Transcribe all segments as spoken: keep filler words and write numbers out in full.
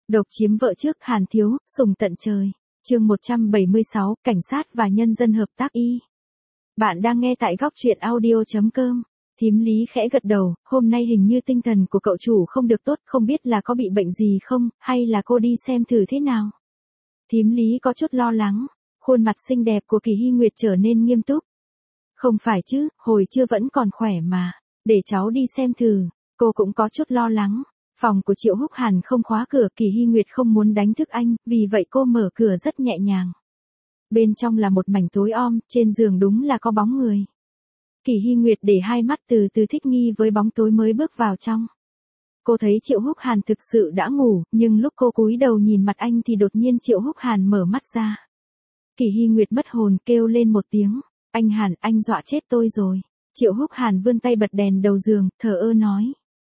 Độc chiếm vợ trước Hàn Thiếu, sùng tận trời. Chương một trăm bảy mươi sáu, cảnh sát và nhân dân hợp tác y. Bạn đang nghe tại góc truyện audio chấm com. Thím Lý khẽ gật đầu, hôm nay hình như tinh thần của cậu chủ không được tốt, không biết là có bị bệnh gì không, hay là cô đi xem thử thế nào. Thím Lý có chút lo lắng, khuôn mặt xinh đẹp của Kỳ Hy Nguyệt trở nên nghiêm túc. Không phải chứ, hồi trưa vẫn còn khỏe mà, để cháu đi xem thử. Cô cũng có chút lo lắng. Phòng của Triệu Húc Hàn không khóa cửa, Kỳ Hy Nguyệt không muốn đánh thức anh, vì vậy cô mở cửa rất nhẹ nhàng. Bên trong là một mảnh tối om, trên giường đúng là có bóng người. Kỳ Hy Nguyệt để hai mắt từ từ thích nghi với bóng tối mới bước vào trong. Cô thấy Triệu Húc Hàn thực sự đã ngủ, nhưng lúc cô cúi đầu nhìn mặt anh thì đột nhiên Triệu Húc Hàn mở mắt ra. Kỳ Hy Nguyệt mất hồn kêu lên một tiếng, anh Hàn, anh dọa chết tôi rồi. Triệu Húc Hàn vươn tay bật đèn đầu giường, thờ ơ nói.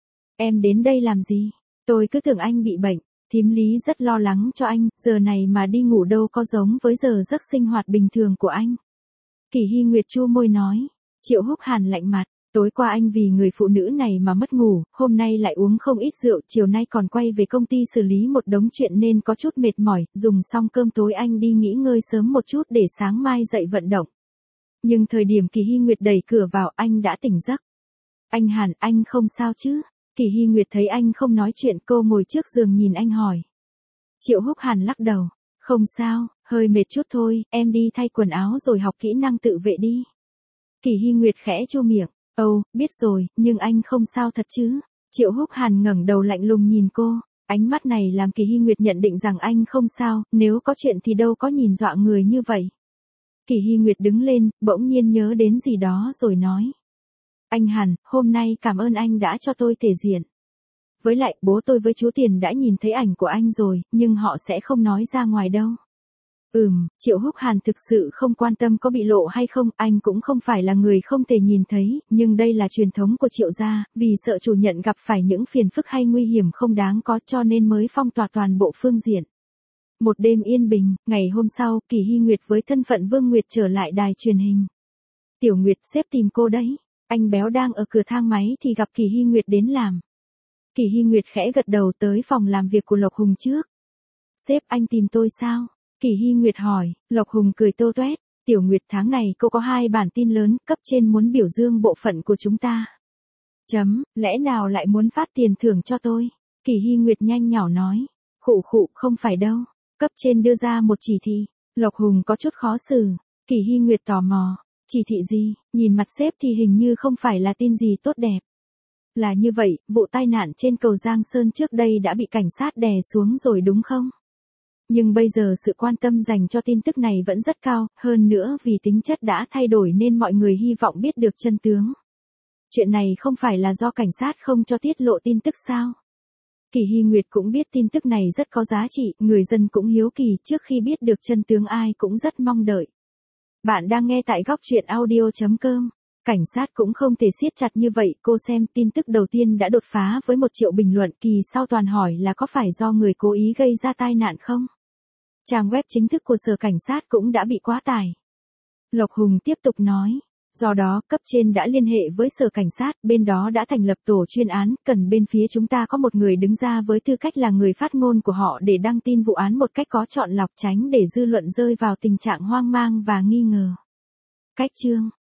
Em đến đây làm gì? Tôi cứ tưởng anh bị bệnh. Thím Lý rất lo lắng cho anh, giờ này mà đi ngủ đâu có giống với giờ giấc sinh hoạt bình thường của anh. Kỳ Hy Nguyệt chu môi nói. Triệu Húc Hàn lạnh mặt, tối qua anh vì người phụ nữ này mà mất ngủ, hôm nay lại uống không ít rượu, chiều nay còn quay về công ty xử lý một đống chuyện nên có chút mệt mỏi, dùng xong cơm tối anh đi nghỉ ngơi sớm một chút để sáng mai dậy vận động. Nhưng thời điểm Kỳ Hy Nguyệt đẩy cửa vào anh đã tỉnh giấc. Anh Hàn, anh không sao chứ? Kỳ Hy Nguyệt thấy anh không nói chuyện, cô ngồi trước giường nhìn anh hỏi. Triệu Húc Hàn lắc đầu, không sao, hơi mệt chút thôi, em đi thay quần áo rồi học kỹ năng tự vệ đi. Kỳ Hy Nguyệt khẽ chu miệng, ồ, biết rồi, nhưng anh không sao thật chứ? Triệu Húc Hàn ngẩng đầu lạnh lùng nhìn cô, ánh mắt này làm Kỳ Hy Nguyệt nhận định rằng anh không sao, nếu có chuyện thì đâu có nhìn dọa người như vậy. Kỳ Hy Nguyệt đứng lên, bỗng nhiên nhớ đến gì đó rồi nói. Anh Hàn, hôm nay cảm ơn anh đã cho tôi thể diện. Với lại, bố tôi với chú Tiền đã nhìn thấy ảnh của anh rồi, nhưng họ sẽ không nói ra ngoài đâu. Ừm, Triệu Húc Hàn thực sự không quan tâm có bị lộ hay không, anh cũng không phải là người không thể nhìn thấy, nhưng đây là truyền thống của Triệu gia, vì sợ chủ nhận gặp phải những phiền phức hay nguy hiểm không đáng có cho nên mới phong tỏa toàn bộ phương diện. Một đêm yên bình, ngày hôm sau, Kỳ Hy Nguyệt với thân phận Vương Nguyệt trở lại đài truyền hình. Tiểu Nguyệt, sếp tìm cô đấy. Anh béo đang ở cửa thang máy thì gặp Kỳ Hy Nguyệt đến làm. Kỳ Hy Nguyệt khẽ gật đầu tới phòng làm việc của Lộc Hùng trước. Sếp, anh tìm tôi sao? Kỳ Hy Nguyệt hỏi. Lộc Hùng cười tô toét. Tiểu Nguyệt, tháng này cô có hai bản tin lớn, cấp trên muốn biểu dương bộ phận của chúng ta. Chấm, lẽ nào lại muốn phát tiền thưởng cho tôi? Kỳ Hy Nguyệt nhanh nhỏ nói. Khụ khụ, không phải đâu. Cấp trên đưa ra một chỉ thị. Lộc Hùng có chút khó xử. Kỳ Hy Nguyệt tò mò. Chỉ thị gì? Nhìn mặt sếp thì hình như không phải là tin gì tốt đẹp. Là như vậy, vụ tai nạn trên cầu Giang Sơn trước đây đã bị cảnh sát đè xuống rồi đúng không? Nhưng bây giờ sự quan tâm dành cho tin tức này vẫn rất cao, hơn nữa vì tính chất đã thay đổi nên mọi người hy vọng biết được chân tướng. Chuyện này không phải là do cảnh sát không cho tiết lộ tin tức sao? Kỳ Hy Nguyệt cũng biết tin tức này rất có giá trị, người dân cũng hiếu kỳ, trước khi biết được chân tướng ai cũng rất mong đợi. Bạn đang nghe tại góc truyện audio chấm com. Cảnh sát cũng không thể siết chặt như vậy, cô xem tin tức đầu tiên đã đột phá với một triệu bình luận, kỳ sau toàn hỏi là có phải do người cố ý gây ra tai nạn không? Trang web chính thức của sở cảnh sát cũng đã bị quá tải. Lộc Hùng tiếp tục nói, do đó cấp trên đã liên hệ với sở cảnh sát, bên đó đã thành lập tổ chuyên án, cần bên phía chúng ta có một người đứng ra với tư cách là người phát ngôn của họ để đăng tin vụ án một cách có chọn lọc, tránh để dư luận rơi vào tình trạng hoang mang và nghi ngờ. Cách chương